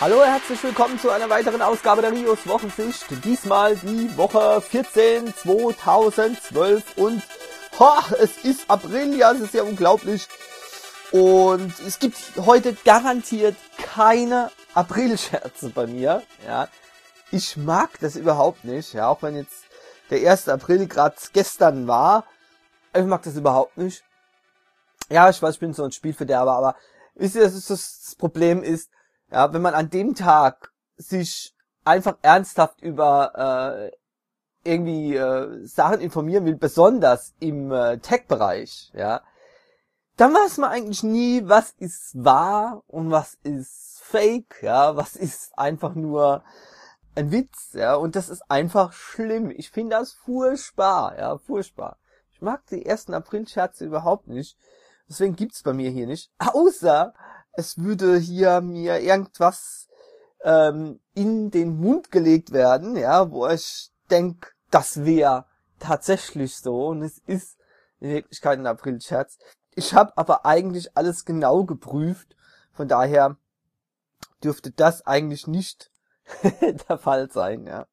Hallo, herzlich willkommen zu einer weiteren Ausgabe der Rios Wochensicht. Diesmal die Woche 14 2012 und es ist April, ja, es ist ja unglaublich. Und es gibt heute garantiert keine Aprilscherze bei mir, ja. Ich mag das überhaupt nicht, ja, auch wenn jetzt der 1. April gerade gestern war. Ich mag das überhaupt nicht. Ja, ich weiß, ich bin so ein Spielverderber, aber wisst ihr, das Problem ist, ja, wenn man an dem Tag sich einfach ernsthaft über Sachen informieren will, besonders im Tech-Bereich, ja, dann weiß man eigentlich nie, was ist wahr und was ist fake, ja, was ist einfach nur ein Witz, ja, und das ist einfach schlimm. Ich finde das furchtbar, ja, furchtbar. Ich mag die 1. April-Scherze überhaupt nicht. Deswegen gibt's bei mir hier nicht. Außer es würde hier mir irgendwas in den Mund gelegt werden, ja, wo ich denke, das wäre tatsächlich so und es ist in Wirklichkeit ein April-Scherz. Ich habe aber eigentlich alles genau geprüft, von daher dürfte das eigentlich nicht der Fall sein, ja.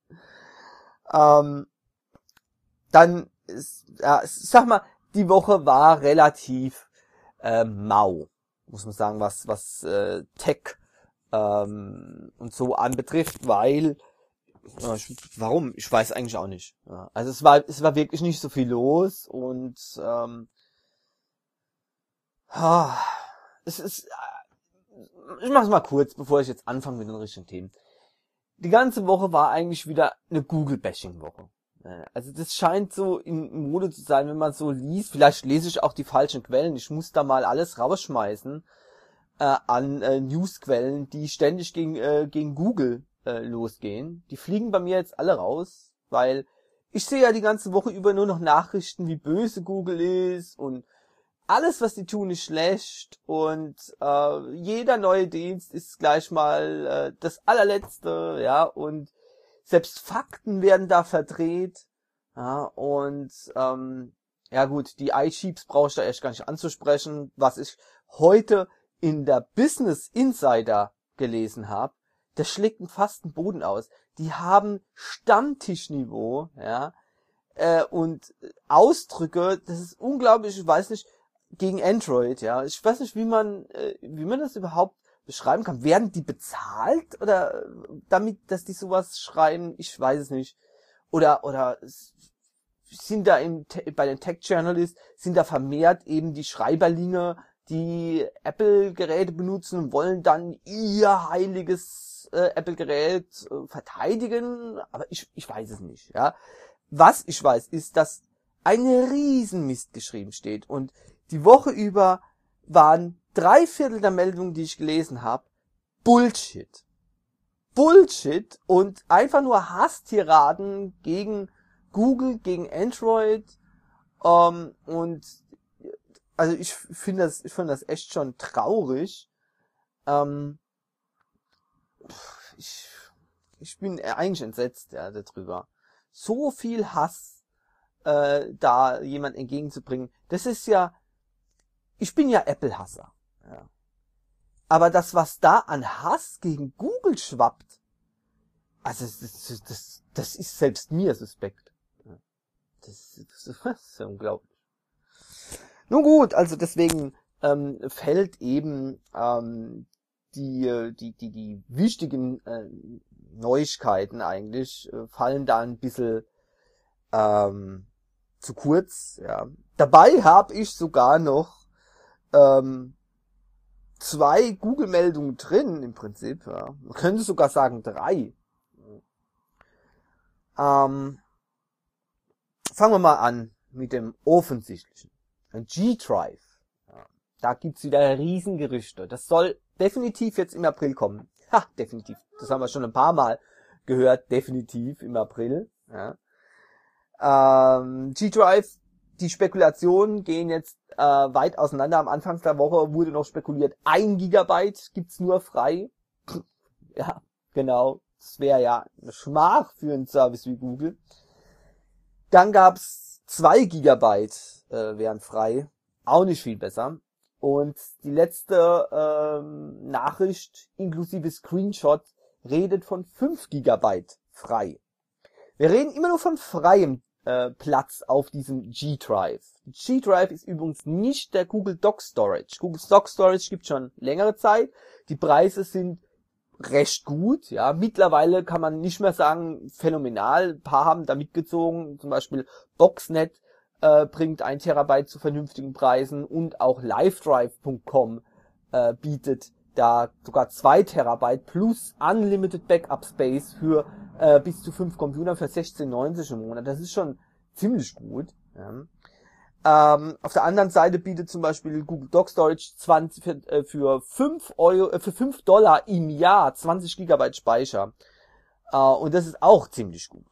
Dann ist, ja, sag mal, die Woche war relativ mau, muss man sagen, was Tech und so anbetrifft, weil warum? Ich weiß eigentlich auch nicht. Ja, also es war wirklich nicht so viel los und es ist, ich mach's mal kurz, bevor ich jetzt anfange mit den richtigen Themen. Die ganze Woche war eigentlich wieder eine Google-Bashing-Woche. Also das scheint so in Mode zu sein, wenn man so liest. Vielleicht lese ich auch die falschen Quellen. Ich muss da mal alles rausschmeißen an Newsquellen, die ständig gegen Google losgehen. Die fliegen bei mir jetzt alle raus, weil ich sehe ja die ganze Woche über nur noch Nachrichten, wie böse Google ist und alles, was die tun, ist schlecht und jeder neue Dienst ist gleich mal das allerletzte, ja, und selbst Fakten werden da verdreht, ja, und ja gut, die iCheeps brauche ich da echt gar nicht anzusprechen. Was ich heute in der Business Insider gelesen habe, das schlägt fast den Boden aus. Die haben Stammtischniveau, ja, und Ausdrücke, das ist unglaublich, ich weiß nicht, gegen Android, ja. Ich weiß nicht, wie man das überhaupt beschreiben kann. Werden die bezahlt oder damit, dass die sowas schreiben? Ich weiß es nicht. Oder sind da bei den Tech Journalists sind da vermehrt eben die Schreiberlinge, die Apple-Geräte benutzen und wollen dann ihr heiliges Apple-Gerät verteidigen? Aber ich weiß es nicht, ja. Was ich weiß, ist, dass ein Riesenmist geschrieben steht und die Woche über waren 3/4 der Meldungen, die ich gelesen habe, Bullshit. Bullshit und einfach nur Hasstiraden gegen Google, gegen Android. Und also ich finde das echt schon traurig. Ich bin eigentlich entsetzt, ja, darüber. So viel Hass da jemand entgegenzubringen. Das ist ja, ich bin ja Apple-Hasser. Ja. Aber das, was da an Hass gegen Google schwappt, also das ist selbst mir suspekt. Das ist unglaublich. Nun gut, also deswegen fällt eben die wichtigen Neuigkeiten eigentlich fallen da ein bisschen zu kurz. Ja. Dabei habe ich sogar noch 2 Google-Meldungen drin, im Prinzip, ja. Man könnte sogar sagen 3. Fangen wir mal an mit dem offensichtlichen. Ein G-Drive. Ja. Da gibt's wieder Riesengerüchte. Das soll definitiv jetzt im April kommen. Ha, definitiv. Das haben wir schon ein paar Mal gehört. Definitiv im April. Ja. G-Drive, die Spekulationen gehen jetzt weit auseinander. Am Anfang der Woche wurde noch spekuliert, 1 Gigabyte gibt's nur frei. Ja, genau. Das wäre ja eine Schmach für einen Service wie Google. Dann gab's 2 Gigabyte wären frei. Auch nicht viel besser. Und die letzte Nachricht inklusive Screenshot redet von 5 GB frei. Wir reden immer nur von freiem Platz auf diesem G-Drive. G-Drive ist übrigens nicht der Google Doc Storage. Google Doc Storage gibt schon längere Zeit. Die Preise sind recht gut. Ja, mittlerweile kann man nicht mehr sagen phänomenal. Ein paar haben da mitgezogen. Zum Beispiel Boxnet bringt 1 Terabyte zu vernünftigen Preisen und auch livedrive.com bietet da sogar 2 Terabyte plus Unlimited Backup Space für bis zu 5 Computer für 16,90 im Monat. Das ist schon ziemlich gut. Ja. Auf der anderen Seite bietet zum Beispiel Google Doc Storage für $5 im Jahr 20 GB Speicher. Und das ist auch ziemlich gut.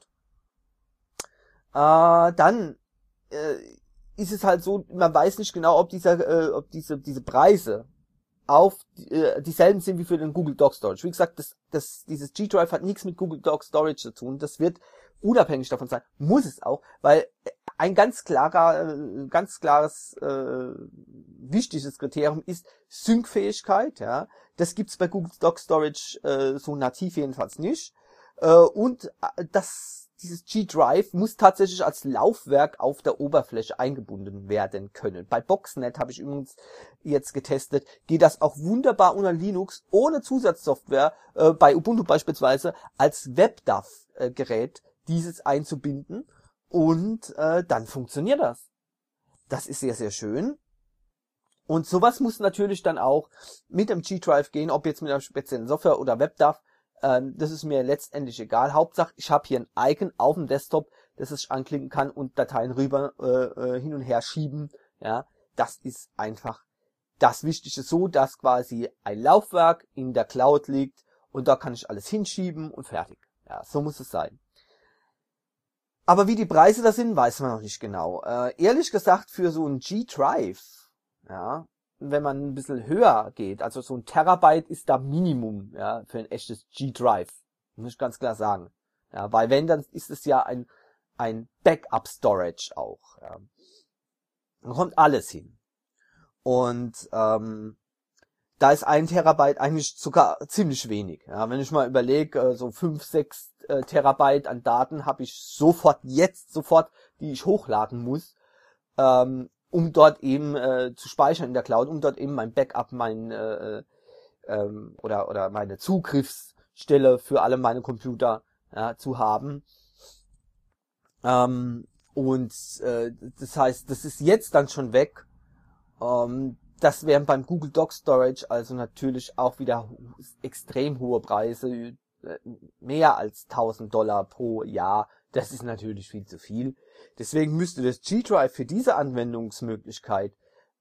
Dann ist es halt so, man weiß nicht genau, ob diese Preise auf dieselben sind wie für den Google Doc Storage. Wie gesagt, dieses G-Drive hat nichts mit Google Doc Storage zu tun. Das wird unabhängig davon sein. Muss es auch, weil ein ganz klares wichtiges Kriterium ist Sync-Fähigkeit. Ja, das gibt's bei Google Doc Storage so nativ jedenfalls nicht. Und dieses G-Drive muss tatsächlich als Laufwerk auf der Oberfläche eingebunden werden können. Bei Boxnet habe ich übrigens jetzt getestet, geht das auch wunderbar unter Linux ohne Zusatzsoftware, bei Ubuntu beispielsweise, als WebDAV-Gerät dieses einzubinden und dann funktioniert das. Das ist sehr, sehr schön. Und sowas muss natürlich dann auch mit dem G-Drive gehen, ob jetzt mit einer speziellen Software oder WebDAV. Das ist mir letztendlich egal. Hauptsache, ich habe hier ein Icon auf dem Desktop, das ich anklicken kann und Dateien rüber hin und her schieben. Ja, das ist einfach das Wichtige, so dass quasi ein Laufwerk in der Cloud liegt und da kann ich alles hinschieben und fertig. Ja, so muss es sein. Aber wie die Preise da sind, weiß man noch nicht genau. Ehrlich gesagt, für so ein G-Drive, ja, wenn man ein bisschen höher geht, also so ein Terabyte ist da Minimum, ja, für ein echtes G-Drive. Muss ich ganz klar sagen. Ja, weil wenn, dann ist es ja ein Backup-Storage auch. Ja. Dann kommt alles hin. Und da ist 1 Terabyte eigentlich sogar ziemlich wenig. Ja, wenn ich mal überlege, so 5, 6 Terabyte an Daten habe ich sofort, die ich hochladen muss, um dort eben zu speichern in der Cloud, um dort eben mein Backup, oder meine Zugriffsstelle für alle meine Computer zu haben. Das heißt, das ist jetzt dann schon weg. Das wären beim Google Doc Storage also natürlich auch wieder extrem hohe Preise, mehr als $1.000 pro Jahr. Das ist natürlich viel zu viel. Deswegen müsste das G-Drive für diese Anwendungsmöglichkeit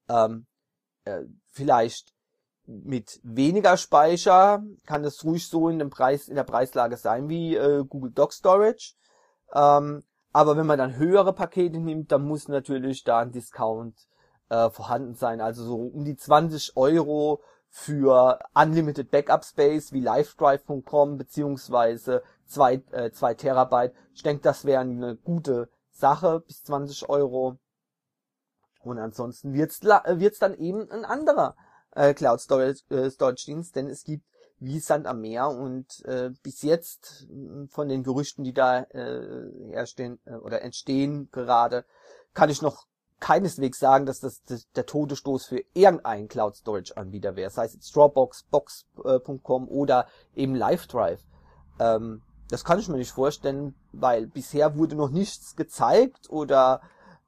vielleicht mit weniger Speicher, kann das ruhig so in der Preislage sein wie Google Doc Storage. Aber wenn man dann höhere Pakete nimmt, dann muss natürlich da ein Discount vorhanden sein. Also so um die 20 € für Unlimited Backup Space wie livedrive.com beziehungsweise 2 Terabyte. Ich denke, das wäre eine gute Sache, bis 20 €. Und ansonsten wird's dann eben ein anderer Cloud Storage Dienst, denn es gibt wie Sand am Meer und bis jetzt von den Gerüchten, die da entstehen gerade, kann ich noch keineswegs sagen, dass das der Todesstoß für irgendeinen Cloud Storage Anbieter wäre, sei es jetzt Dropbox, Box.com oder eben LiveDrive. Das kann ich mir nicht vorstellen, weil bisher wurde noch nichts gezeigt oder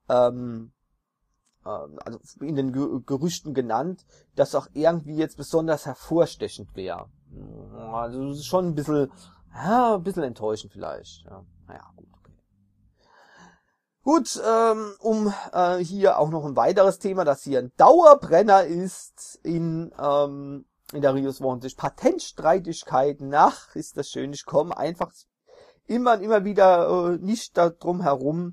also in den Gerüchten genannt, das auch irgendwie jetzt besonders hervorstechend wäre. Also das ist schon ein bisschen enttäuschend vielleicht. Ja, naja, gut. Gut, hier auch noch ein weiteres Thema, das hier ein Dauerbrenner ist in der Rios Wochensicht. Patentstreitigkeiten, ist das schön. Ich komme einfach immer wieder nicht darum herum,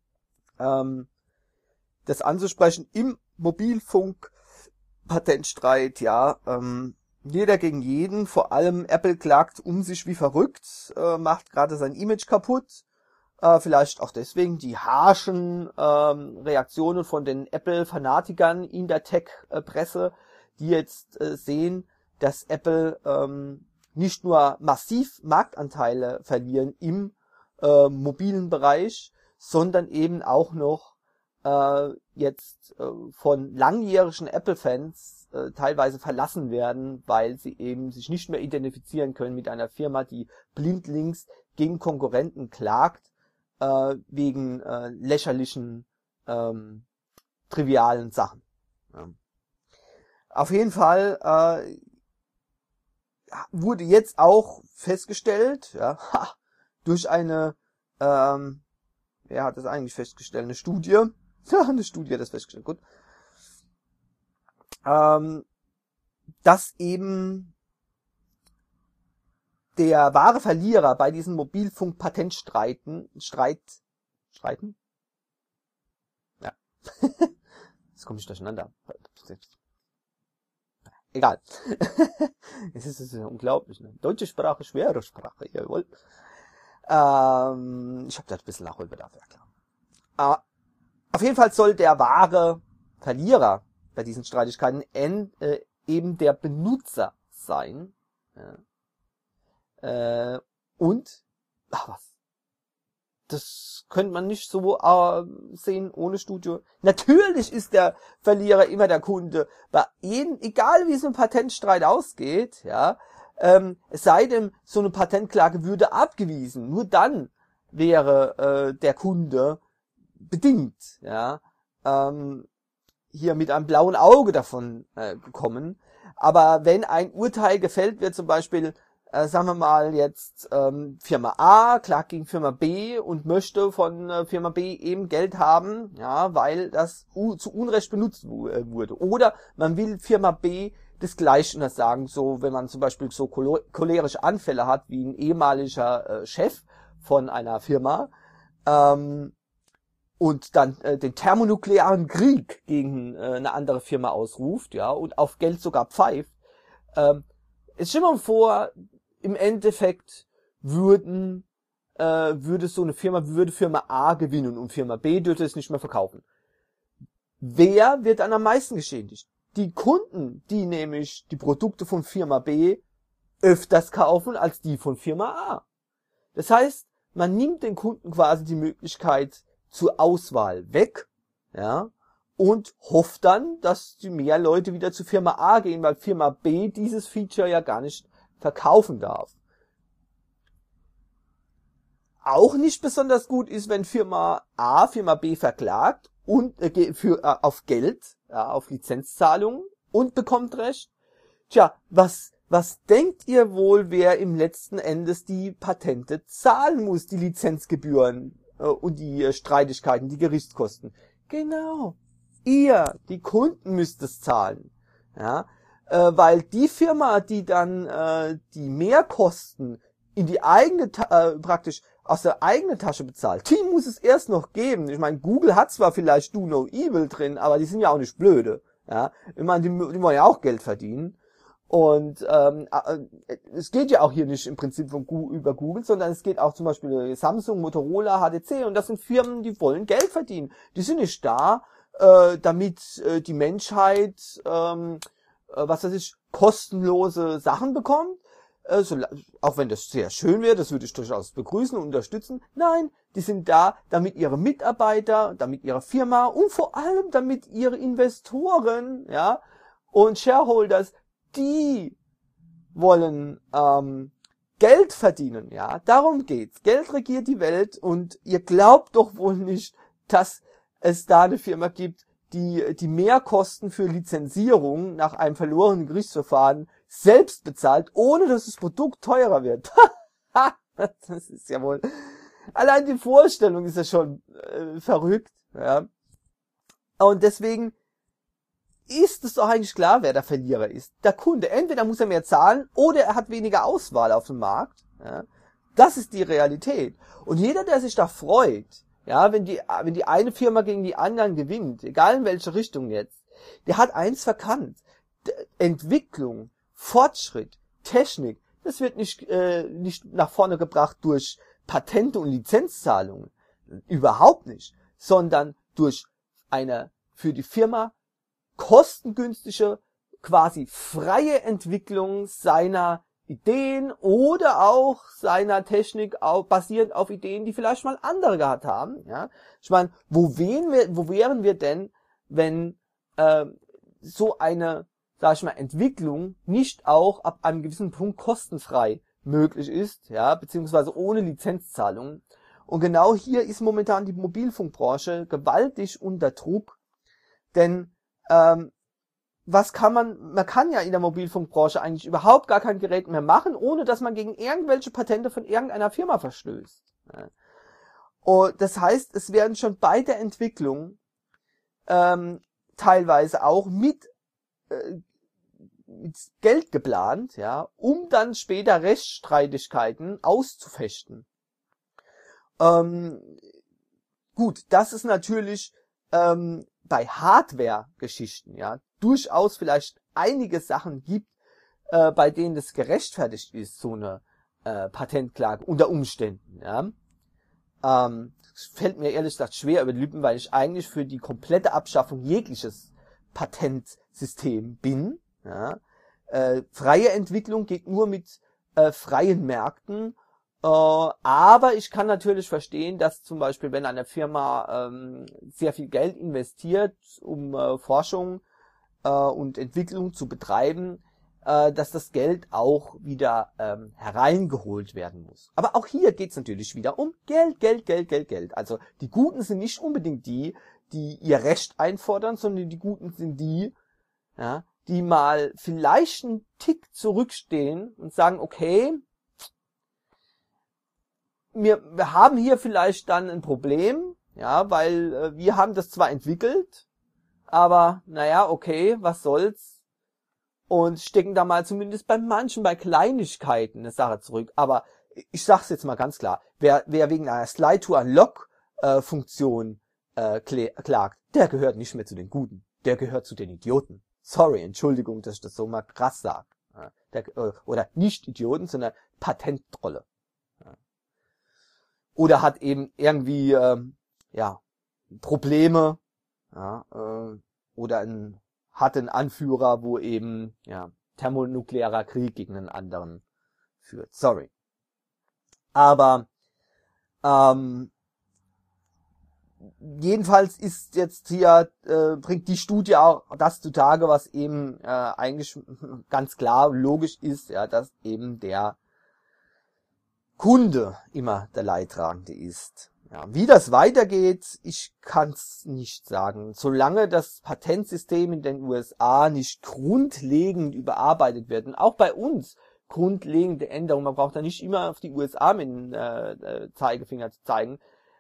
das anzusprechen. Im Mobilfunk-Patentstreit, ja, jeder gegen jeden, vor allem Apple klagt um sich wie verrückt, macht gerade sein Image kaputt. Vielleicht auch deswegen die harschen Reaktionen von den Apple-Fanatikern in der Tech-Presse, die jetzt sehen, dass Apple nicht nur massiv Marktanteile verlieren im mobilen Bereich, sondern eben auch noch jetzt von langjährigen Apple-Fans teilweise verlassen werden, weil sie eben sich nicht mehr identifizieren können mit einer Firma, die blindlings gegen Konkurrenten klagt, wegen lächerlichen, trivialen Sachen. Ja. Auf jeden Fall wurde jetzt auch festgestellt, ja, durch eine, wer hat das eigentlich festgestellt? Eine Studie. Ja, eine Studie hat das festgestellt, gut. Dass eben der wahre Verlierer bei diesen Mobilfunk-Patentstreiten, Ja. Das kommt nicht durcheinander. Egal. Es ist ja unglaublich, ne? Deutsche Sprache, schwere Sprache, jawohl. Ich habe da ein bisschen Nachholbedarf, ja klar. Auf jeden Fall soll der wahre Verlierer bei diesen Streitigkeiten eben der Benutzer sein. Ja. Und, was? Das könnte man nicht so sehen ohne Studio. Natürlich ist der Verlierer immer der Kunde. Bei jedem, egal wie so ein Patentstreit ausgeht, ja, es sei denn, so eine Patentklage würde abgewiesen. Nur dann wäre der Kunde bedingt, ja, hier mit einem blauen Auge davon gekommen. Aber wenn ein Urteil gefällt wird, zum Beispiel, sagen wir mal jetzt Firma A klagt gegen Firma B und möchte von Firma B eben Geld haben, ja, weil das zu Unrecht benutzt wurde. Oder man will Firma B das Gleiche untersagen, so wenn man zum Beispiel so cholerische Anfälle hat wie ein ehemaliger Chef von einer Firma und dann den thermonuklearen Krieg gegen eine andere Firma ausruft, ja, und auf Geld sogar pfeift. Jetzt stell dir mal vor, im Endeffekt würde Firma A gewinnen und Firma B dürfte es nicht mehr verkaufen. Wer wird dann am meisten geschädigt? Die Kunden, die nämlich die Produkte von Firma B öfters kaufen als die von Firma A. Das heißt, man nimmt den Kunden quasi die Möglichkeit zur Auswahl weg, ja, und hofft dann, dass die mehr Leute wieder zu Firma A gehen, weil Firma B dieses Feature ja gar nicht verkaufen darf. Auch nicht besonders gut ist, wenn Firma A Firma B verklagt und auf Geld, ja, auf Lizenzzahlungen und bekommt Recht. Tja, was denkt ihr wohl, wer im letzten Endes die Patente zahlen muss, die Lizenzgebühren und die Streitigkeiten, die Gerichtskosten? Genau, ihr, die Kunden müsst es zahlen, ja, weil die Firma, die dann die Mehrkosten in die eigene praktisch aus der eigenen Tasche bezahlt, die muss es erst noch geben. Ich meine, Google hat zwar vielleicht Do No Evil drin, aber die sind ja auch nicht blöde. Ja, ich meine, die wollen ja auch Geld verdienen. Und es geht ja auch hier nicht im Prinzip über Google, sondern es geht auch zum Beispiel Samsung, Motorola, HTC, und das sind Firmen, die wollen Geld verdienen. Die sind nicht da, damit die Menschheit, was weiß ich, kostenlose Sachen bekommt. Auch wenn das sehr schön wäre, das würde ich durchaus begrüßen und unterstützen. Nein, die sind da, damit ihre Mitarbeiter, damit ihre Firma und vor allem damit ihre Investoren, ja, und Shareholders, die wollen Geld verdienen, ja. Darum geht's. Geld regiert die Welt und ihr glaubt doch wohl nicht, dass es da eine Firma gibt, die Mehrkosten für Lizenzierung nach einem verlorenen Gerichtsverfahren selbst bezahlt, ohne dass das Produkt teurer wird. Das ist ja wohl, allein die Vorstellung ist ja schon verrückt, ja. Und deswegen ist es doch eigentlich klar, wer der Verlierer ist. Der Kunde. Entweder muss er mehr zahlen oder er hat weniger Auswahl auf dem Markt. Ja. Das ist die Realität. Und jeder, der sich da freut, ja, wenn die eine Firma gegen die anderen gewinnt, egal in welche Richtung jetzt, der hat eins verkannt. Entwicklung, Fortschritt, Technik, das wird nicht nach vorne gebracht durch Patente und Lizenzzahlungen. Überhaupt nicht. Sondern durch eine für die Firma kostengünstige, quasi freie Entwicklung seiner Ideen oder auch seiner Technik basierend auf Ideen, die vielleicht mal andere gehabt haben. Ja? Ich meine, wo wären wir denn, wenn so eine, sag ich mal, Entwicklung nicht auch ab einem gewissen Punkt kostenfrei möglich ist, ja, beziehungsweise ohne Lizenzzahlungen. Und genau hier ist momentan die Mobilfunkbranche gewaltig unter Druck, denn man kann ja in der Mobilfunkbranche eigentlich überhaupt gar kein Gerät mehr machen, ohne dass man gegen irgendwelche Patente von irgendeiner Firma verstößt. Ja. Und das heißt, es werden schon bei der Entwicklung teilweise auch mit Geld geplant, ja, um dann später Rechtsstreitigkeiten auszufechten. Gut, das ist natürlich bei Hardware-Geschichten, ja, durchaus vielleicht einige Sachen gibt, bei denen das gerechtfertigt ist, so eine Patentklage unter Umständen, ja. Es fällt mir ehrlich gesagt schwer über die Lippen, weil ich eigentlich für die komplette Abschaffung jegliches Patentsystem bin, ja. Freie Entwicklung geht nur mit freien Märkten. Aber ich kann natürlich verstehen, dass zum Beispiel, wenn eine Firma sehr viel Geld investiert, um Forschung und Entwicklung zu betreiben, dass das Geld auch wieder hereingeholt werden muss. Aber auch hier geht es natürlich wieder um Geld, Geld, Geld, Geld, Geld. Also die Guten sind nicht unbedingt die ihr Recht einfordern, sondern die Guten sind die, ja, die mal vielleicht einen Tick zurückstehen und sagen, okay, wir haben hier vielleicht dann ein Problem, ja, weil wir haben das zwar entwickelt, aber naja, okay, was soll's? Und stecken da mal zumindest bei manchen, bei Kleinigkeiten eine Sache zurück. Aber ich sag's jetzt mal ganz klar, wer wegen einer Slide-to-Unlock-Funktion klagt, der gehört nicht mehr zu den Guten, der gehört zu den Idioten. Sorry, Entschuldigung, dass ich das so mal krass sage. Ja, oder nicht Idioten, sondern Patenttrolle. Ja. Oder hat eben irgendwie Probleme, ja, oder hat einen Anführer, wo eben thermonuklearer Krieg gegen einen anderen führt. Sorry. Aber jedenfalls ist jetzt hier bringt die Studie auch das zutage, was eben eigentlich ganz klar und logisch ist, ja, dass eben der Kunde immer der Leidtragende ist. Ja, wie das weitergeht, ich kann's nicht sagen. Solange das Patentsystem in den USA nicht grundlegend überarbeitet wird und auch bei uns grundlegende Änderungen, man braucht da nicht immer auf die USA mit dem Zeigefinger zu zeigen.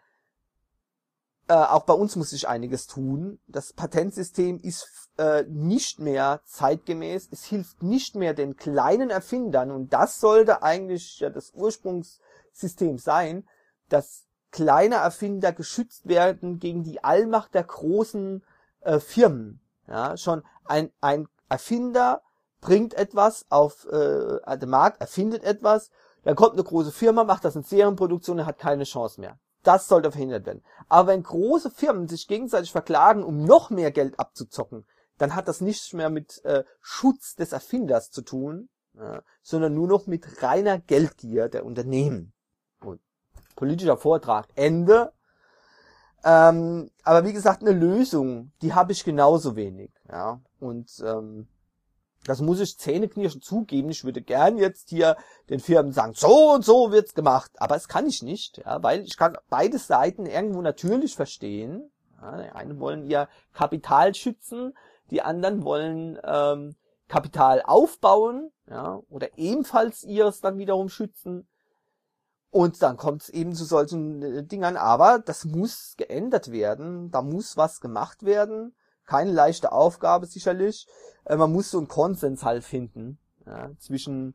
Auch bei uns muss sich einiges tun. Das Patentsystem ist nicht mehr zeitgemäß. Es hilft nicht mehr den kleinen Erfindern. Und das sollte eigentlich ja das Ursprungssystem sein, dass kleine Erfinder geschützt werden gegen die Allmacht der großen Firmen. Ja, schon ein Erfinder bringt etwas auf den Markt, erfindet etwas, dann kommt eine große Firma, macht das in Serienproduktion und hat keine Chance mehr. Das sollte verhindert werden. Aber wenn große Firmen sich gegenseitig verklagen, um noch mehr Geld abzuzocken, dann hat das nichts mehr mit Schutz des Erfinders zu tun, sondern nur noch mit reiner Geldgier der Unternehmen. Und politischer Vortrag, Ende. Aber wie gesagt, eine Lösung, die habe ich genauso wenig. Ja. Und das muss ich zähneknirschend zugeben. Ich würde gern jetzt hier den Firmen sagen, so und so wird's gemacht. Aber es kann ich nicht, ja, weil ich kann beide Seiten irgendwo natürlich verstehen. Ja, die einen wollen ihr Kapital schützen, die anderen wollen Kapital aufbauen, ja, oder ebenfalls ihres dann wiederum schützen. Und dann kommt es eben zu solchen Dingern. Aber das muss geändert werden. Da muss was gemacht werden. Keine leichte Aufgabe sicherlich. Man muss so einen Konsens halt finden, ja, zwischen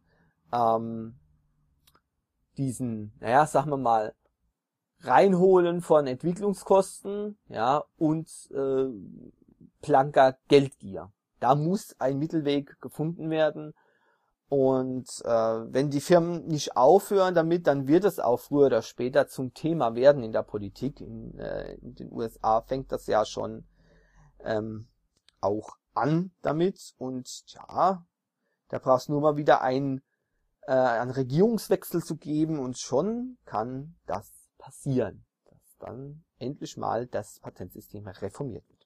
diesen, sagen wir mal, Reinholen von Entwicklungskosten, ja, und blanker Geldgier. Da muss ein Mittelweg gefunden werden. Und wenn die Firmen nicht aufhören damit, dann wird es auch früher oder später zum Thema werden in der Politik. In den USA fängt das ja schon auch an damit. Und ja, da brauchst du nur mal wieder einen Regierungswechsel zu geben und schon kann das passieren, dass dann endlich mal das Patentsystem reformiert wird.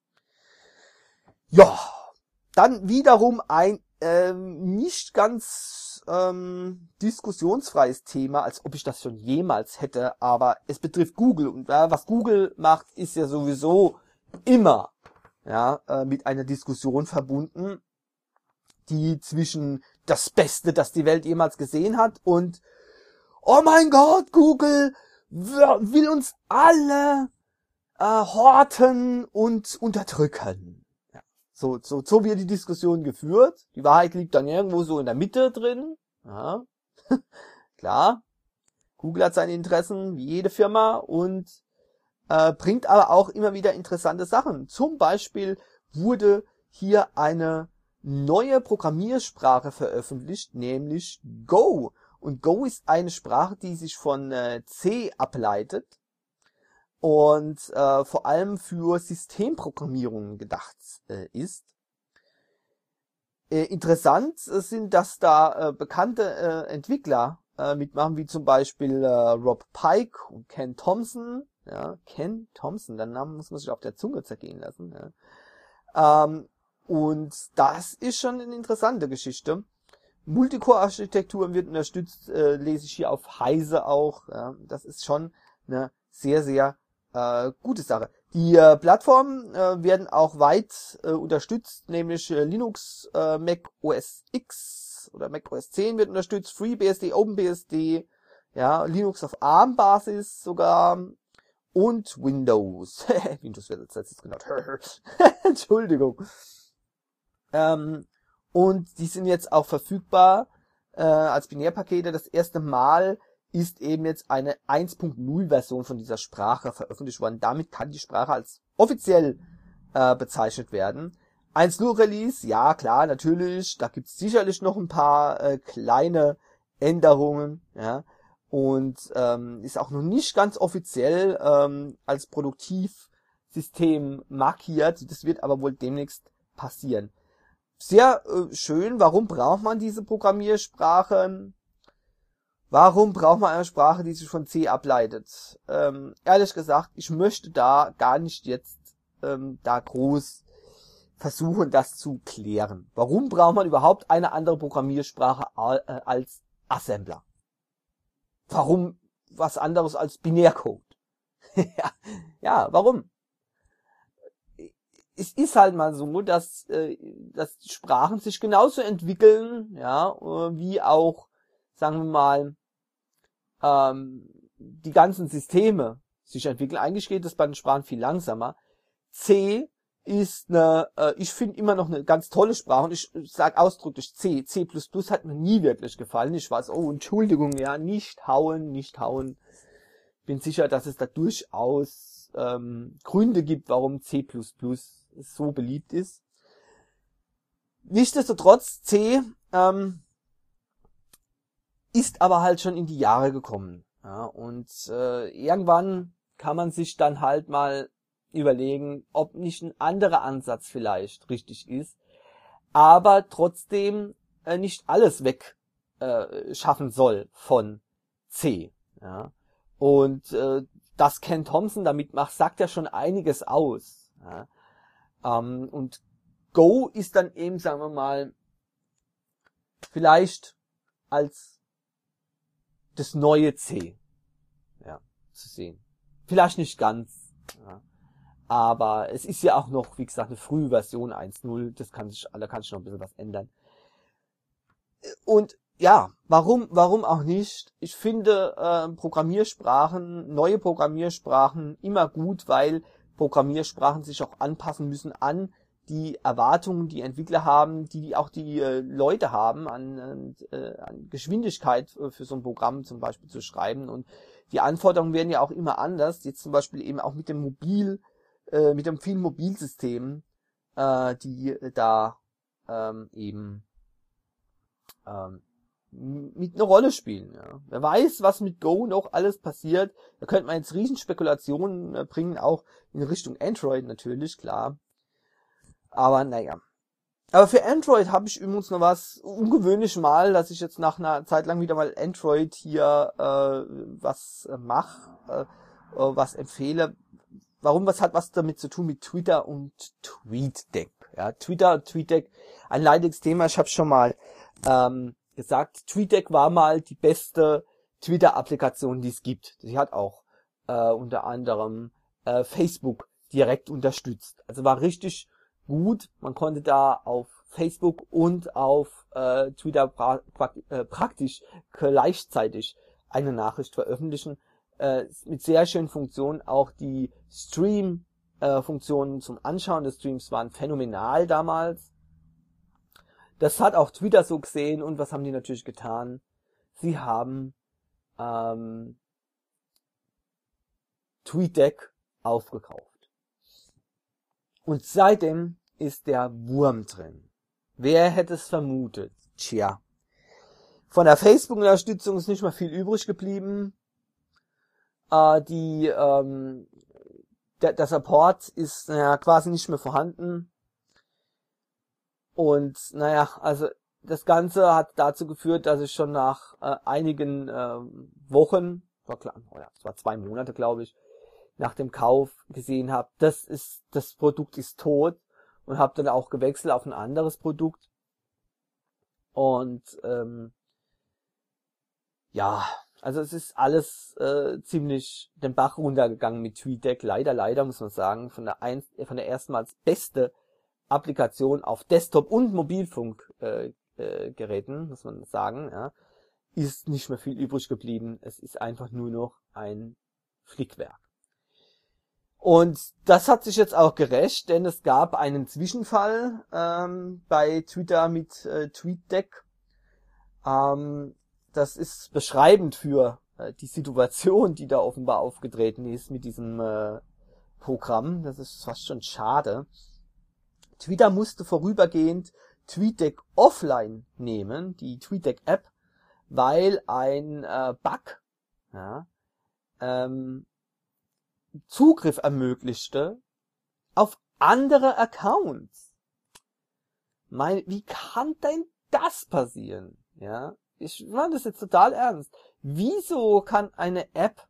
Ja, dann wiederum ein nicht ganz diskussionsfreies Thema, als ob ich das schon jemals hätte, aber es betrifft Google und was Google macht, ist ja sowieso immer mit einer Diskussion verbunden, die zwischen das Beste, das die Welt jemals gesehen hat und oh mein Gott, Google will uns alle horten und unterdrücken. Ja, so wird die Diskussion geführt. Die Wahrheit liegt dann irgendwo so in der Mitte drin. Ja. Klar, Google hat seine Interessen wie jede Firma und bringt aber auch immer wieder interessante Sachen. Zum Beispiel wurde hier eine neue Programmiersprache veröffentlicht, nämlich Go. Und Go ist eine Sprache, die sich von C ableitet und vor allem für Systemprogrammierung gedacht ist. Interessant sind, dass da bekannte Entwickler mitmachen, wie zum Beispiel Rob Pike und Ken Thompson. Ja, Ken Thompson, den Namen muss man sich auf der Zunge zergehen lassen. Ja. Und das ist schon eine interessante Geschichte. Multicore-Architektur wird unterstützt, lese ich hier auf Heise auch. Ja, das ist schon eine sehr, sehr gute Sache. Die Plattformen werden auch weit unterstützt, nämlich Linux, Mac OS X oder Mac OS 10 wird unterstützt, FreeBSD, OpenBSD, ja, Linux auf ARM-Basis sogar und Windows. Windows wird als letztes genannt. Entschuldigung. Und die sind jetzt auch verfügbar als Binärpakete. Das erste Mal ist eben jetzt eine 1.0 Version von dieser Sprache veröffentlicht worden. Damit kann die Sprache als offiziell bezeichnet werden. 1.0 Release, ja klar, natürlich. Da gibt's sicherlich noch ein paar kleine Änderungen. Ja. Und ist auch noch nicht ganz offiziell als Produktivsystem markiert. Das wird aber wohl demnächst passieren. Sehr schön. Warum braucht man diese Programmiersprache? Warum braucht man eine Sprache, die sich von C ableitet? Ehrlich gesagt, ich möchte da gar nicht jetzt da groß versuchen, das zu klären. Warum braucht man überhaupt eine andere Programmiersprache als Assembler? Warum was anderes als Binärcode? Warum? Es ist halt mal so, dass Sprachen sich genauso entwickeln, wie auch, sagen wir mal, die ganzen Systeme sich entwickeln. Eigentlich geht es bei den Sprachen viel langsamer. C ist ich finde immer noch eine ganz tolle Sprache und ich sage ausdrücklich C. C++ hat mir nie wirklich gefallen. Ich weiß, Entschuldigung, nicht hauen. Bin sicher, dass es da durchaus Gründe gibt, warum C++ so beliebt ist. Nichtsdestotrotz, C ist aber halt schon in die Jahre gekommen. Ja, und irgendwann kann man sich dann halt mal überlegen, ob nicht ein anderer Ansatz vielleicht richtig ist, aber trotzdem nicht alles weg schaffen soll von C. Ja. Und dass Ken Thompson damit macht, sagt ja schon einiges aus. Ja. Und Go ist dann eben, sagen wir mal, vielleicht als das neue C zu sehen. Vielleicht nicht ganz, aber es ist ja auch noch, wie gesagt, eine frühe Version 1.0, da kann sich noch ein bisschen was ändern. Und ja, warum auch nicht? Ich finde neue Programmiersprachen immer gut, weil Programmiersprachen sich auch anpassen müssen an die Erwartungen, die Entwickler haben, die auch die Leute haben, an Geschwindigkeit für so ein Programm zum Beispiel zu schreiben. Und die Anforderungen werden ja auch immer anders. Jetzt zum Beispiel eben auch mit dem vielen Mobilsystemen, die da eben mit einer Rolle spielen. Ja. Wer weiß, was mit Go noch alles passiert. Da könnte man jetzt riesen Spekulationen bringen, auch in Richtung Android natürlich, klar. Aber naja. Aber für Android habe ich übrigens noch was ungewöhnlich mal, dass ich jetzt nach einer Zeit lang wieder mal Android hier was mache, was empfehle. Warum? Was hat was damit zu tun mit Twitter und TweetDeck? Ja, Twitter und TweetDeck, ein leidiges Thema. Ich habe schon mal gesagt, TweetDeck war mal die beste Twitter-Applikation, die es gibt. Sie hat auch unter anderem Facebook direkt unterstützt. Also war richtig gut. Man konnte da auf Facebook und auf Twitter praktisch gleichzeitig eine Nachricht veröffentlichen. Mit sehr schönen Funktionen. Auch die Stream-Funktionen zum Anschauen des Streams waren phänomenal damals. Das hat auch Twitter so gesehen. Und was haben die natürlich getan? Sie haben TweetDeck aufgekauft. Und seitdem ist der Wurm drin. Wer hätte es vermutet? Tja. Von der Facebook-Unterstützung ist nicht mal viel übrig geblieben. Der Support ist quasi nicht mehr vorhanden. Und also das Ganze hat dazu geführt, dass ich schon nach einigen Wochen, es war 2 Monate, glaube ich, nach dem Kauf gesehen habe, das Produkt ist tot, und habe dann auch gewechselt auf ein anderes Produkt. Und also es ist alles ziemlich den Bach runtergegangen mit TweetDeck. Leider muss man sagen, von der erstmals beste Applikation auf Desktop- und Mobilfunkgeräten, muss man sagen, ja, ist nicht mehr viel übrig geblieben. Es ist einfach nur noch ein Flickwerk. Und das hat sich jetzt auch gerächt, denn es gab einen Zwischenfall bei Twitter mit TweetDeck. Das ist beschreibend für die Situation, die da offenbar aufgetreten ist mit diesem Programm. Das ist fast schon schade. Twitter musste vorübergehend TweetDeck offline nehmen, die TweetDeck-App, weil ein Bug Zugriff ermöglichte auf andere Accounts. Wie kann denn das passieren? Ja, ich meine das jetzt total ernst. Wieso kann eine App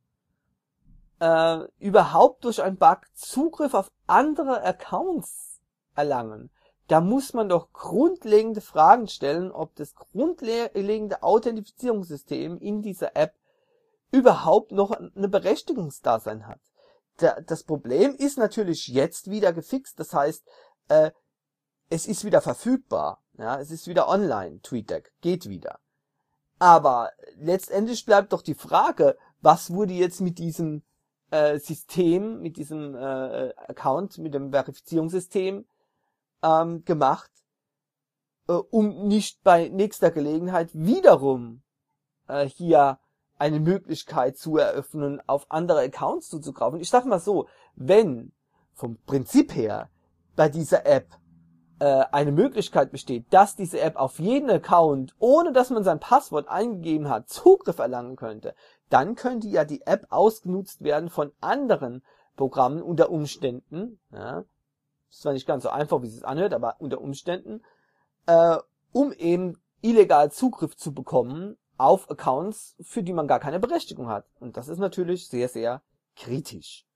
überhaupt durch einen Bug Zugriff auf andere Accounts erlangen? Da muss man doch grundlegende Fragen stellen, ob das grundlegende Authentifizierungssystem in dieser App überhaupt noch eine Berechtigungsdasein hat. Das Problem ist natürlich jetzt wieder gefixt. Das heißt, es ist wieder verfügbar. Ja, es ist wieder online. TweetDeck geht wieder. Aber letztendlich bleibt doch die Frage, was wurde jetzt mit diesem System, mit diesem Account, mit dem Verifizierungssystem gemacht, um nicht bei nächster Gelegenheit wiederum hier eine Möglichkeit zu eröffnen, auf andere Accounts zuzugreifen. Ich sag mal so, wenn vom Prinzip her bei dieser App eine Möglichkeit besteht, dass diese App auf jeden Account, ohne dass man sein Passwort eingegeben hat, Zugriff erlangen könnte, dann könnte ja die App ausgenutzt werden von anderen Programmen unter Umständen. Ja, ist zwar nicht ganz so einfach, wie es sich anhört, aber unter Umständen, um eben illegal Zugriff zu bekommen auf Accounts, für die man gar keine Berechtigung hat. Und das ist natürlich sehr, sehr kritisch.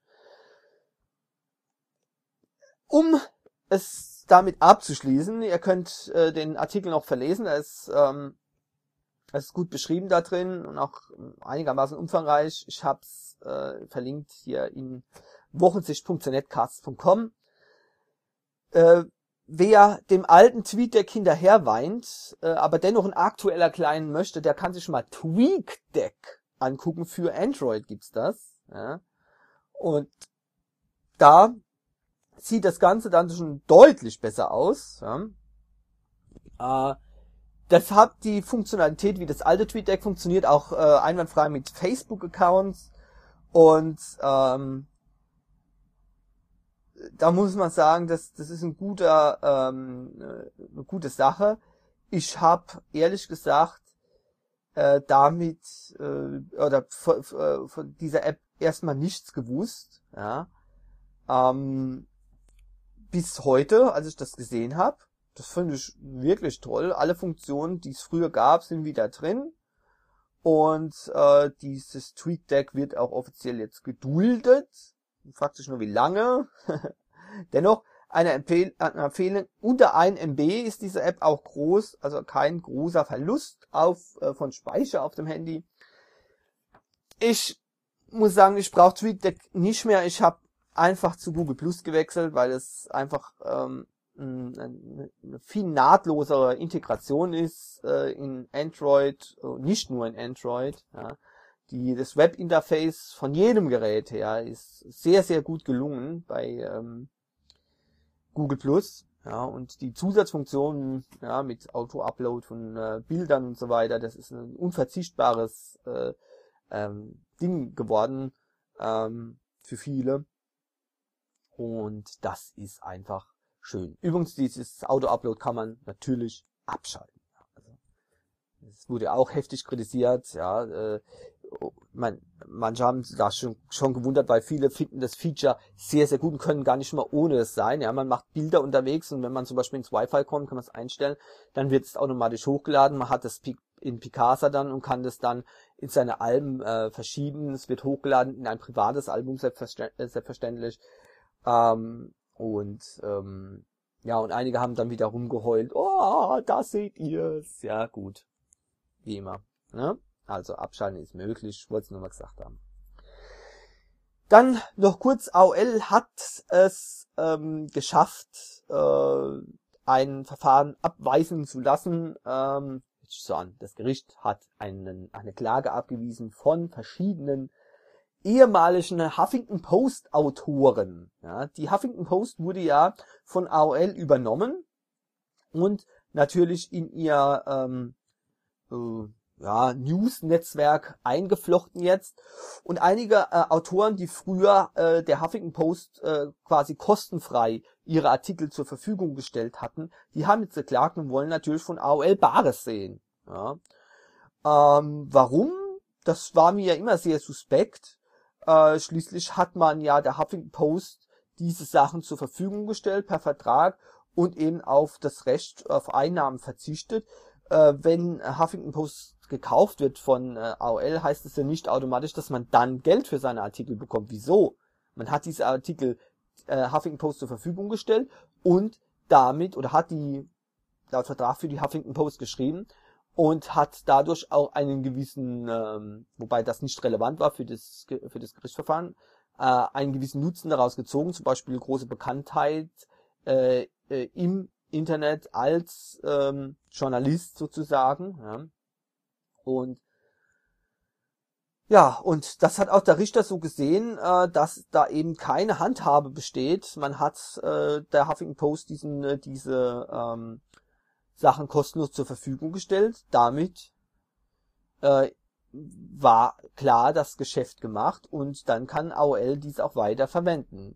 Um es damit abzuschließen, ihr könnt den Artikel noch verlesen, es ist gut beschrieben da drin und auch einigermaßen umfangreich. Ich habe es verlinkt hier in wochensicht.netcast.com. Wer dem alten TweetDeck hinterher weint, aber dennoch ein aktueller kleinen möchte, der kann sich mal TweakDeck angucken. Für Android gibt's das. Ja. Und da sieht das Ganze dann schon deutlich besser aus. Ja. Das hat die Funktionalität, wie das alte TweetDeck funktioniert, auch einwandfrei mit Facebook-Accounts. Und da muss man sagen, das ist eine gute Sache. ich habe ehrlich gesagt damit oder von dieser App erstmal nichts gewusst, ja, bis heute, als ich das gesehen habe. Das finde ich wirklich toll. Alle Funktionen, die es früher gab, sind wieder drin. Und dieses TweetDeck wird auch offiziell jetzt geduldet. Man fragt sich nur, wie lange. Dennoch, eine Empfehlung, unter 1 MB ist diese App auch groß, also kein großer Verlust von Speicher auf dem Handy. Ich muss sagen, ich brauche TweetDeck nicht mehr. Ich habe einfach zu Google Plus gewechselt, weil es einfach eine viel nahtlosere Integration ist in Android, nicht nur in Android. Ja. Das Webinterface von jedem Gerät her ist sehr, sehr gut gelungen bei Google Plus. Ja, und die Zusatzfunktionen, ja, mit Auto-Upload von Bildern und so weiter, das ist ein unverzichtbares Ding geworden für viele. Und das ist einfach schön. Übrigens, dieses Auto-Upload kann man natürlich abschalten. Also, es wurde auch heftig kritisiert. Ja, manche haben da schon gewundert, weil viele finden das Feature sehr, sehr gut und können gar nicht mal ohne es sein. Ja, man macht Bilder unterwegs und wenn man zum Beispiel ins Wi-Fi kommt, kann man es einstellen. Dann wird es automatisch hochgeladen. Man hat das in Picasa dann und kann das dann in seine Alben verschieben. Es wird hochgeladen in ein privates Album, selbstverständlich. Ja, und einige haben dann wieder rumgeheult. Oh, da seht ihr's. Ja, gut. Wie immer. Ne? Also abschalten ist möglich. Ich wollte es nur mal gesagt haben. Dann noch kurz, AOL hat es geschafft, ein Verfahren abweisen zu lassen. Das Gericht hat eine Klage abgewiesen von verschiedenen ehemaligen Huffington Post Autoren. Ja, die Huffington Post wurde ja von AOL übernommen und natürlich in ihr News-Netzwerk eingeflochten jetzt. Und einige Autoren, die früher der Huffington Post quasi kostenfrei ihre Artikel zur Verfügung gestellt hatten, die haben jetzt geklagt und wollen natürlich von AOL Bares sehen. Ja. Warum? Das war mir ja immer sehr suspekt. Schließlich hat man ja der Huffington Post diese Sachen zur Verfügung gestellt per Vertrag und eben auf das Recht auf Einnahmen verzichtet. Wenn Huffington Post gekauft wird von AOL, heißt es ja nicht automatisch, dass man dann Geld für seine Artikel bekommt. Wieso? Man hat diese Artikel Huffington Post zur Verfügung gestellt und damit, oder hat die laut Vertrag für die Huffington Post geschrieben und hat dadurch auch einen gewissen, wobei das nicht relevant war für das Gerichtsverfahren, einen gewissen Nutzen daraus gezogen, zum Beispiel große Bekanntheit im Internet als Journalist sozusagen. Ja. Und das hat auch der Richter so gesehen, dass da eben keine Handhabe besteht. Man hat der Huffington Post diese Sachen kostenlos zur Verfügung gestellt. Damit war klar das Geschäft gemacht und dann kann AOL dies auch weiter verwenden.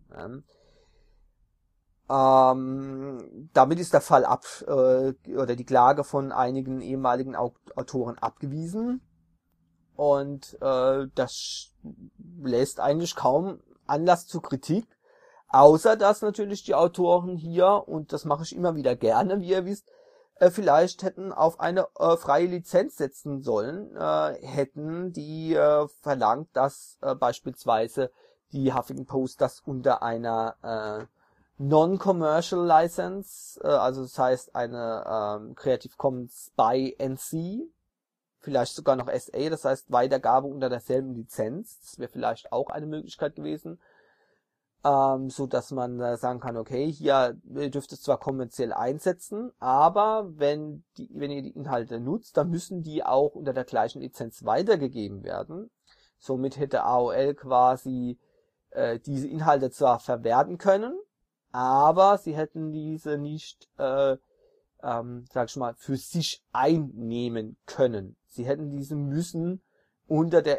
Damit ist der Fall oder die Klage von einigen ehemaligen Autoren abgewiesen und das lässt eigentlich kaum Anlass zur Kritik, außer dass natürlich die Autoren hier, und das mache ich immer wieder gerne, wie ihr wisst, vielleicht hätten auf eine freie Lizenz setzen sollen, hätten die verlangt, dass beispielsweise die Huffington Post das unter einer Non-Commercial License, also das heißt eine Creative Commons by NC, vielleicht sogar noch SA, das heißt Weitergabe unter derselben Lizenz, das wäre vielleicht auch eine Möglichkeit gewesen, so dass man sagen kann, okay, hier dürft ihr es zwar kommerziell einsetzen, aber wenn ihr die Inhalte nutzt, dann müssen die auch unter der gleichen Lizenz weitergegeben werden. Somit hätte AOL quasi diese Inhalte zwar verwerten können, aber sie hätten diese nicht, sag ich mal, für sich einnehmen können. Sie hätten diese müssen unter der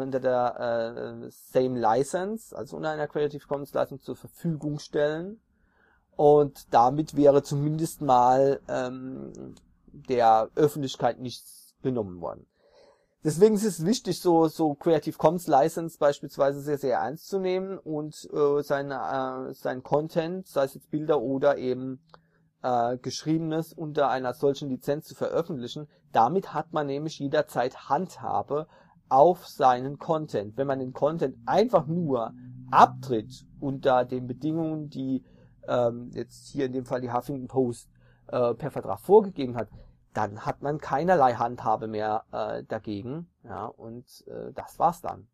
Same License, also unter einer Creative Commons License zur Verfügung stellen. Und damit wäre zumindest mal der Öffentlichkeit nichts genommen worden. Deswegen ist es wichtig, so Creative Commons License beispielsweise sehr, sehr ernst zu nehmen und sein Content, sei es jetzt Bilder oder eben Geschriebenes, unter einer solchen Lizenz zu veröffentlichen. Damit hat man nämlich jederzeit Handhabe auf seinen Content. Wenn man den Content einfach nur abtritt unter den Bedingungen, die jetzt hier in dem Fall die Huffington Post per Vertrag vorgegeben hat, dann hat man keinerlei Handhabe mehr dagegen. Ja, und das war's dann.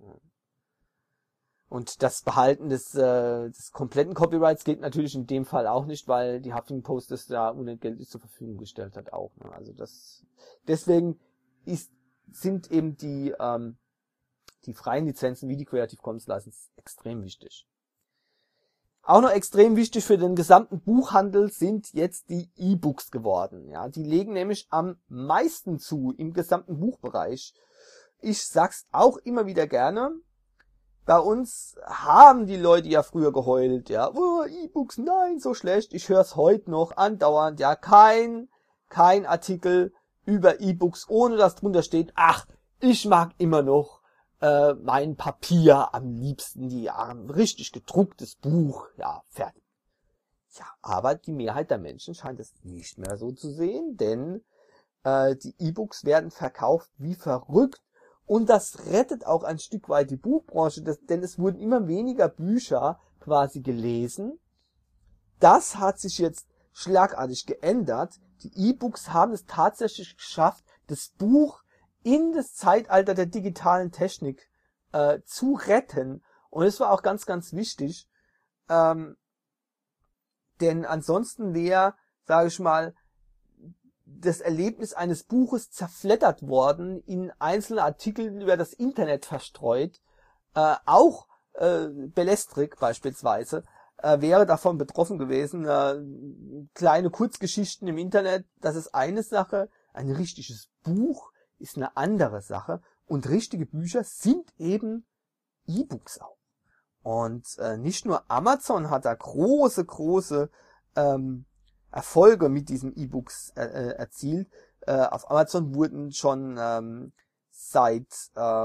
Und das Behalten des kompletten Copyrights geht natürlich in dem Fall auch nicht, weil die Huffington Post das da unentgeltlich zur Verfügung gestellt hat auch. Ne? Also deswegen sind eben die freien Lizenzen wie die Creative Commons License extrem wichtig. Auch noch extrem wichtig für den gesamten Buchhandel sind jetzt die E-Books geworden. Ja, die legen nämlich am meisten zu im gesamten Buchbereich. Ich sag's auch immer wieder gerne. Bei uns haben die Leute ja früher geheult, ja, oh, E-Books, nein, so schlecht. Ich höre es heute noch andauernd, ja, kein Artikel über E-Books, ohne dass drunter steht, ach, ich mag immer noch mein Papier am liebsten, richtig gedrucktes Buch, ja, fertig. Ja, aber die Mehrheit der Menschen scheint es nicht mehr so zu sehen, denn die E-Books werden verkauft wie verrückt und das rettet auch ein Stück weit die Buchbranche, denn es wurden immer weniger Bücher quasi gelesen. Das hat sich jetzt schlagartig geändert. Die E-Books haben es tatsächlich geschafft, das Buch in das Zeitalter der digitalen Technik zu retten. Und es war auch ganz, ganz wichtig, denn ansonsten wäre, sage ich mal, das Erlebnis eines Buches zerfleddert worden, in einzelne Artikel über das Internet verstreut. Auch Belletristik beispielsweise wäre davon betroffen gewesen. Kleine Kurzgeschichten im Internet, das ist eine Sache. Ein richtiges Buch ist eine andere Sache. Und richtige Bücher sind eben E-Books auch. Und nicht nur Amazon hat da große Erfolge mit diesen E-Books erzielt. Auf Amazon wurden schon seit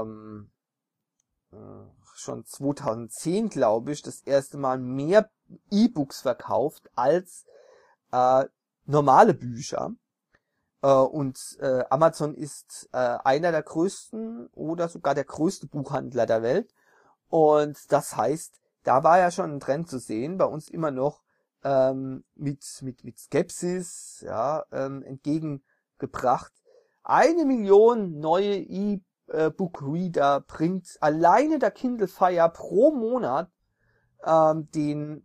schon 2010, glaube ich, das erste Mal mehr E-Books verkauft als normale Bücher. Und Amazon ist einer der größten oder sogar der größte Buchhandler der Welt. Und das heißt, da war ja schon ein Trend zu sehen, bei uns immer noch mit Skepsis entgegengebracht. 1 Million neue E-Book-Reader bringt alleine der Kindle Fire pro Monat den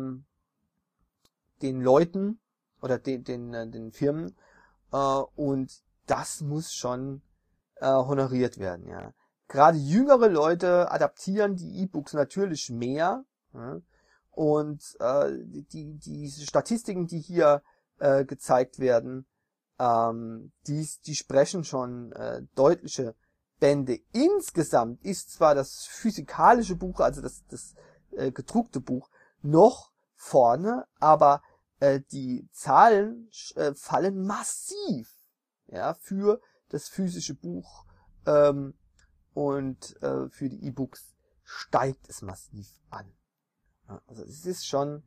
Leuten oder den Firmen, und das muss schon honoriert werden. Ja. Gerade jüngere Leute adaptieren die E-Books natürlich mehr. Ja. Und die Statistiken, die hier gezeigt werden, die sprechen schon deutliche Bände. Insgesamt ist zwar das physikalische Buch, also das gedruckte Buch, noch vorne, aber die Zahlen fallen massiv, ja, für das physische Buch, und für die E-Books steigt es massiv an. Also es ist schon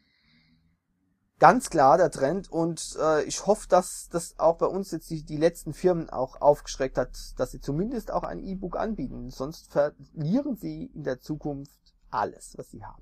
ganz klar der Trend, und ich hoffe, dass das auch bei uns jetzt die letzten Firmen auch aufgeschreckt hat, dass sie zumindest auch ein E-Book anbieten. Sonst verlieren sie in der Zukunft alles, was sie haben.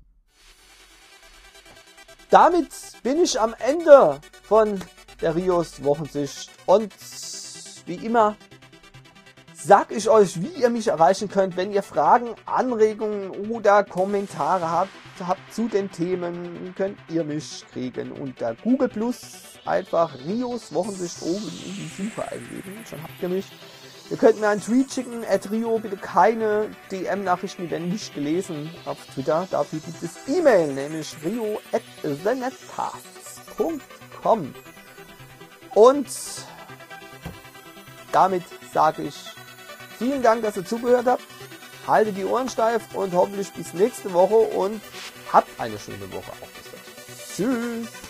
Damit bin ich am Ende von der Rios Wochensicht, und wie immer sag ich euch, wie ihr mich erreichen könnt, wenn ihr Fragen, Anregungen oder Kommentare habt zu den Themen, könnt ihr mich kriegen unter Google Plus, einfach Rios Wochensicht oben in die Suche eingeben, schon habt ihr mich. Ihr könnt mir einen Tweet schicken, @Rio, bitte keine DM-Nachrichten, die werden nicht gelesen auf Twitter. Dafür gibt es E-Mail, nämlich rio@thenetcasts.com. Und damit sage ich vielen Dank, dass ihr zugehört habt. Haltet die Ohren steif und hoffentlich bis nächste Woche und habt eine schöne Woche. Auch bis dann. Tschüss.